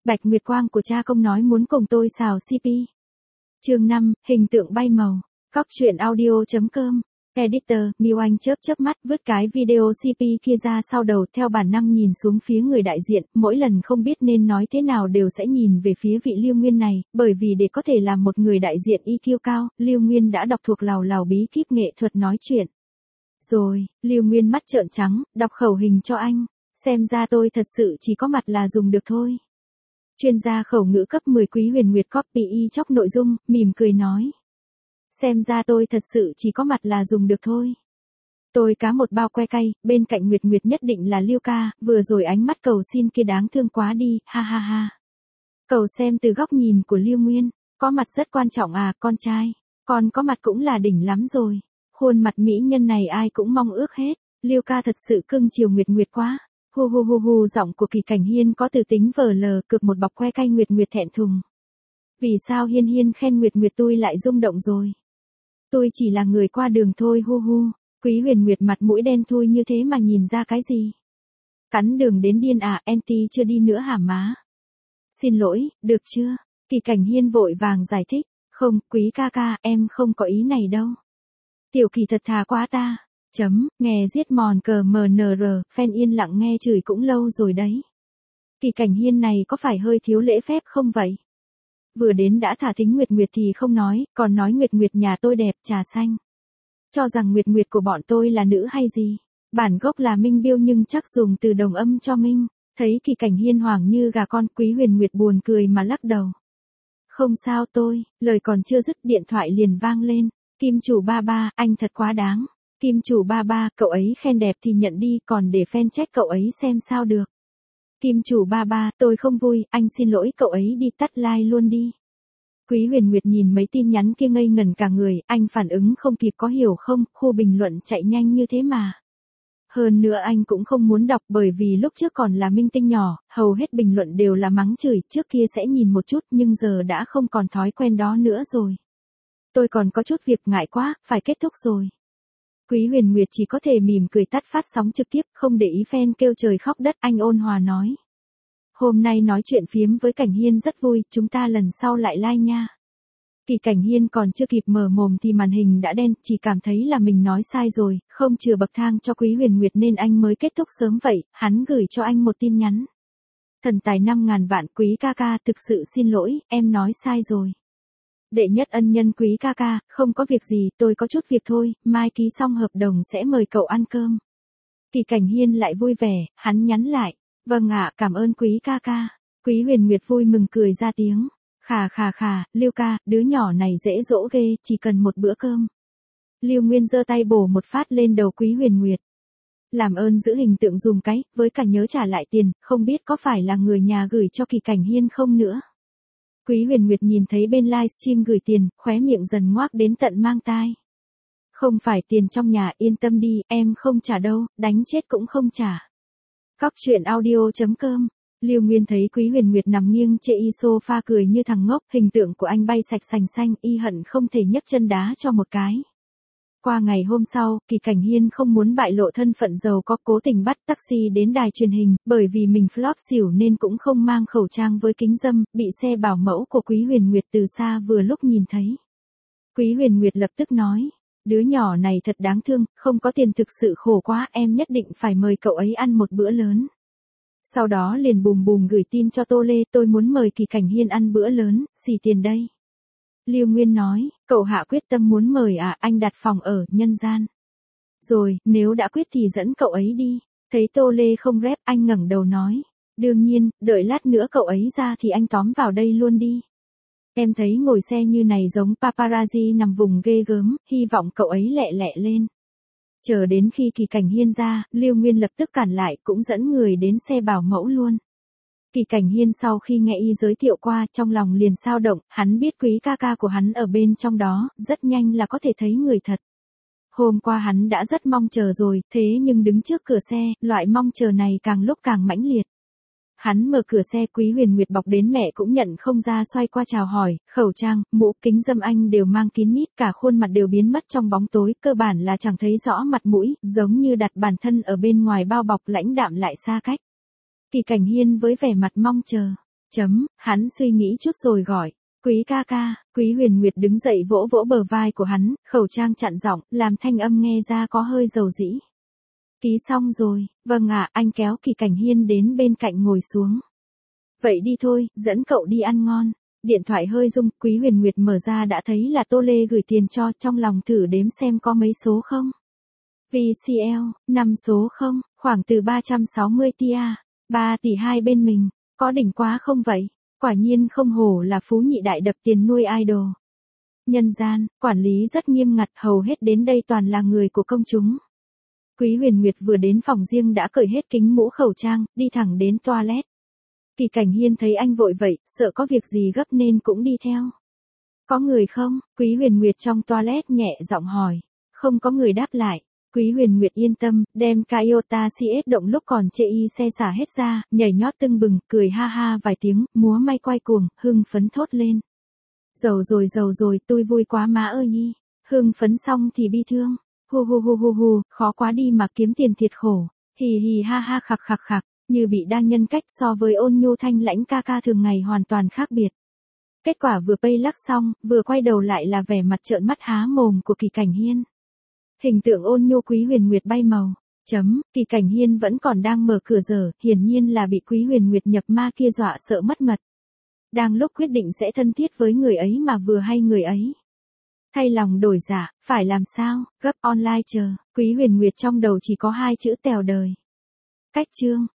Bạch Nguyệt Quang của cha công nói muốn cùng tôi xào CP. Chương 5, hình tượng bay màu. Cóc truyện audio.com. Editor, Miu Anh chớp mắt vứt cái video CP kia ra sau đầu, theo bản năng nhìn xuống phía người đại diện, mỗi lần không biết nên nói thế nào đều sẽ nhìn về phía vị Lưu Nguyên này, bởi vì để có thể làm một người đại diện EQ cao, Lưu Nguyên đã đọc thuộc lào bí kíp nghệ thuật nói chuyện. Rồi, Lưu Nguyên mắt trợn trắng, đọc khẩu hình cho anh, xem ra tôi thật sự chỉ có mặt là dùng được thôi. Chuyên gia khẩu ngữ cấp 10 Quý Huyền Nguyệt copy chóc nội dung, mỉm cười nói. Xem ra tôi thật sự chỉ có mặt là dùng được thôi. Tôi cá một bao que cay, bên cạnh Nguyệt Nguyệt nhất định là Liêu ca, vừa rồi ánh mắt cầu xin kia đáng thương quá đi, ha ha ha. Cầu xem từ góc nhìn của Lưu Nguyên, có mặt rất quan trọng à, con trai, con có mặt cũng là đỉnh lắm rồi. Khuôn mặt mỹ nhân này ai cũng mong ước hết, Liêu ca thật sự cưng chiều Nguyệt Nguyệt quá. Hu hu hu hu, giọng của Kỳ Cảnh Hiên có từ tính vờ lờ, cực một bọc que cay. Nguyệt Nguyệt thẹn thùng. Vì sao Hiên Hiên khen Nguyệt Nguyệt tôi lại rung động rồi? Tôi chỉ là người qua đường thôi hu hu. Quý Huyền Nguyệt mặt mũi đen thui như thế mà nhìn ra cái gì? Cắn đường đến điên à, anti chưa đi nữa hả má? Xin lỗi, được chưa? Kỳ Cảnh Hiên vội vàng giải thích. Không, Quý ca ca, em không có ý này đâu. Tiểu Kỳ thật thà quá ta. Nghe giết mòn cờ MNR, fan yên lặng nghe chửi cũng lâu rồi đấy. Kỳ Cảnh Hiên này có phải hơi thiếu lễ phép không vậy? Vừa đến đã thả thính Nguyệt Nguyệt thì không nói, còn nói Nguyệt Nguyệt nhà tôi đẹp, trà xanh. Cho rằng Nguyệt Nguyệt của bọn tôi là nữ hay gì? Bản gốc là Minh Biêu nhưng chắc dùng từ đồng âm cho Minh. Thấy Kỳ Cảnh Hiên hoảng như gà con, Quý Huyền Nguyệt buồn cười mà lắc đầu. Không sao tôi, lời còn chưa dứt điện thoại liền vang lên. Kim chủ ba ba, anh thật quá đáng. Kim chủ ba ba, cậu ấy khen đẹp thì nhận đi, còn để fan check cậu ấy xem sao được. Kim chủ ba ba, tôi không vui, anh xin lỗi cậu ấy đi, tắt like luôn đi. Quý Huyền Nguyệt nhìn mấy tin nhắn kia ngây ngẩn cả người, anh phản ứng không kịp có hiểu không, khu bình luận chạy nhanh như thế mà. Hơn nữa anh cũng không muốn đọc bởi vì lúc trước còn là minh tinh nhỏ, hầu hết bình luận đều là mắng chửi, trước kia sẽ nhìn một chút nhưng giờ đã không còn thói quen đó nữa rồi. Tôi còn có chút việc ngại quá, phải kết thúc rồi. Quý Huyền Nguyệt chỉ có thể mỉm cười tắt phát sóng trực tiếp, không để ý fan kêu trời khóc đất, anh ôn hòa nói. Hôm nay nói chuyện phiếm với Cảnh Hiên rất vui, chúng ta lần sau lại like nha. Kỳ Cảnh Hiên còn chưa kịp mở mồm thì màn hình đã đen, chỉ cảm thấy là mình nói sai rồi, không chừa bậc thang cho Quý Huyền Nguyệt nên anh mới kết thúc sớm vậy, hắn gửi cho anh một tin nhắn. Thần tài 5.000 vạn, Quý ca ca, thực sự xin lỗi, em nói sai rồi. Đệ nhất ân nhân Quý ca ca, không có việc gì, tôi có chút việc thôi, mai ký xong hợp đồng sẽ mời cậu ăn cơm. Kỳ Cảnh Hiên lại vui vẻ, hắn nhắn lại, vâng ạ, cảm ơn Quý ca ca. Quý Huyền Nguyệt vui mừng cười ra tiếng, khà, Lưu ca, đứa nhỏ này dễ dỗ ghê, chỉ cần một bữa cơm. Lưu Nguyên giơ tay bổ một phát lên đầu Quý Huyền Nguyệt. Làm ơn giữ hình tượng dùm cái, với cả nhớ trả lại tiền, không biết có phải là người nhà gửi cho Kỳ Cảnh Hiên không nữa. Quý Huyền Nguyệt nhìn thấy bên livestream gửi tiền, khóe miệng dần ngoác đến tận mang tai. Không phải tiền trong nhà, yên tâm đi, em không trả đâu, đánh chết cũng không trả. Cóc truyện audio.com. Lưu Nguyên thấy Quý Huyền Nguyệt nằm nghiêng trên sofa cười như thằng ngốc, hình tượng của anh bay sạch sành xanh, y hận không thể nhấc chân đá cho một cái. Qua ngày hôm sau, Kỳ Cảnh Hiên không muốn bại lộ thân phận giàu có, cố tình bắt taxi đến đài truyền hình, bởi vì mình flop xỉu nên cũng không mang khẩu trang với kính râm, bị xe bảo mẫu của Quý Huyền Nguyệt từ xa vừa lúc nhìn thấy. Quý Huyền Nguyệt lập tức nói, đứa nhỏ này thật đáng thương, không có tiền thực sự khổ quá, em nhất định phải mời cậu ấy ăn một bữa lớn. Sau đó liền bùm gửi tin cho Tô Lê, tôi muốn mời Kỳ Cảnh Hiên ăn bữa lớn, xì tiền đây. Lưu Nguyên nói, cậu hạ quyết tâm muốn mời à, anh đặt phòng ở nhân gian. Rồi, nếu đã quyết thì dẫn cậu ấy đi. Thấy Tô Lê không rep, anh ngẩng đầu nói, đương nhiên, đợi lát nữa cậu ấy ra thì anh tóm vào đây luôn đi. Em thấy ngồi xe như này giống paparazzi nằm vùng ghê gớm, hy vọng cậu ấy lẹ lẹ lên. Chờ đến khi Kỳ Cảnh Hiên ra, Lưu Nguyên lập tức cản lại, cũng dẫn người đến xe bảo mẫu luôn. Kỳ Cảnh Hiên sau khi nghe y giới thiệu qua, trong lòng liền sao động, hắn biết Quý ca ca của hắn ở bên trong đó, rất nhanh là có thể thấy người thật. Hôm qua hắn đã rất mong chờ rồi, thế nhưng đứng trước cửa xe, loại mong chờ này càng lúc càng mãnh liệt. Hắn mở cửa xe, Quý Huyền Nguyệt bọc đến mẹ cũng nhận không ra, xoay qua chào hỏi, khẩu trang, mũ, kính râm anh đều mang kín mít, cả khuôn mặt đều biến mất trong bóng tối, cơ bản là chẳng thấy rõ mặt mũi, giống như đặt bản thân ở bên ngoài bao bọc lãnh đạm lại xa cách. Kỳ Cảnh Hiên với vẻ mặt mong chờ, Hắn suy nghĩ chút rồi gọi. Quý ca ca, Quý Huyền Nguyệt đứng dậy vỗ vỗ bờ vai của hắn, khẩu trang chặn giọng, làm thanh âm nghe ra có hơi dầu dĩ. Ký xong rồi, vâng ạ, anh kéo Kỳ Cảnh Hiên đến bên cạnh ngồi xuống. Vậy đi thôi, dẫn cậu đi ăn ngon. Điện thoại hơi rung, Quý Huyền Nguyệt mở ra đã thấy là Tô Lê gửi tiền cho, trong lòng thử đếm xem có mấy số không. VCL, 5 số không, khoảng từ 360 tia, 3 tỷ hai bên mình, có đỉnh quá không vậy? Quả nhiên không hổ là phú nhị đại đập tiền nuôi idol. Nhân gian, quản lý rất nghiêm ngặt, hầu hết đến đây toàn là người của công chúng. Quý Huyền Nguyệt vừa đến phòng riêng đã cởi hết kính mũ khẩu trang, đi thẳng đến toilet. Kỳ Cảnh Hiên thấy anh vội vậy, sợ có việc gì gấp nên cũng đi theo. Có người không? Quý Huyền Nguyệt trong toilet nhẹ giọng hỏi. Không có người đáp lại. Quý Huyền Nguyệt yên tâm, đem Toyota CS động lúc còn chê y xe xả hết ra, nhảy nhót tưng bừng, cười ha ha vài tiếng, múa may quay cuồng, hưng phấn thốt lên. Giàu rồi, tôi vui quá má ơi nhi. Hưng phấn xong thì bi thương. Hu, khó quá đi mà kiếm tiền thiệt khổ. Hì hì ha ha khặc, như bị đa nhân cách so với ôn nhu thanh lãnh ca ca thường ngày hoàn toàn khác biệt. Kết quả vừa pay lắc xong, vừa quay đầu lại là vẻ mặt trợn mắt há mồm của Kỳ Cảnh Hiên. Hình tượng ôn nhu Quý Huyền Nguyệt bay màu. Kỳ Cảnh Hiên vẫn còn đang mở cửa dở, hiển nhiên là bị Quý Huyền Nguyệt nhập ma kia dọa sợ mất mật. Đang lúc quyết định sẽ thân thiết với người ấy mà vừa hay người ấy thay lòng đổi dạ, phải làm sao, gấp online chờ, Quý Huyền Nguyệt trong đầu chỉ có hai chữ tèo đời. Cách chương.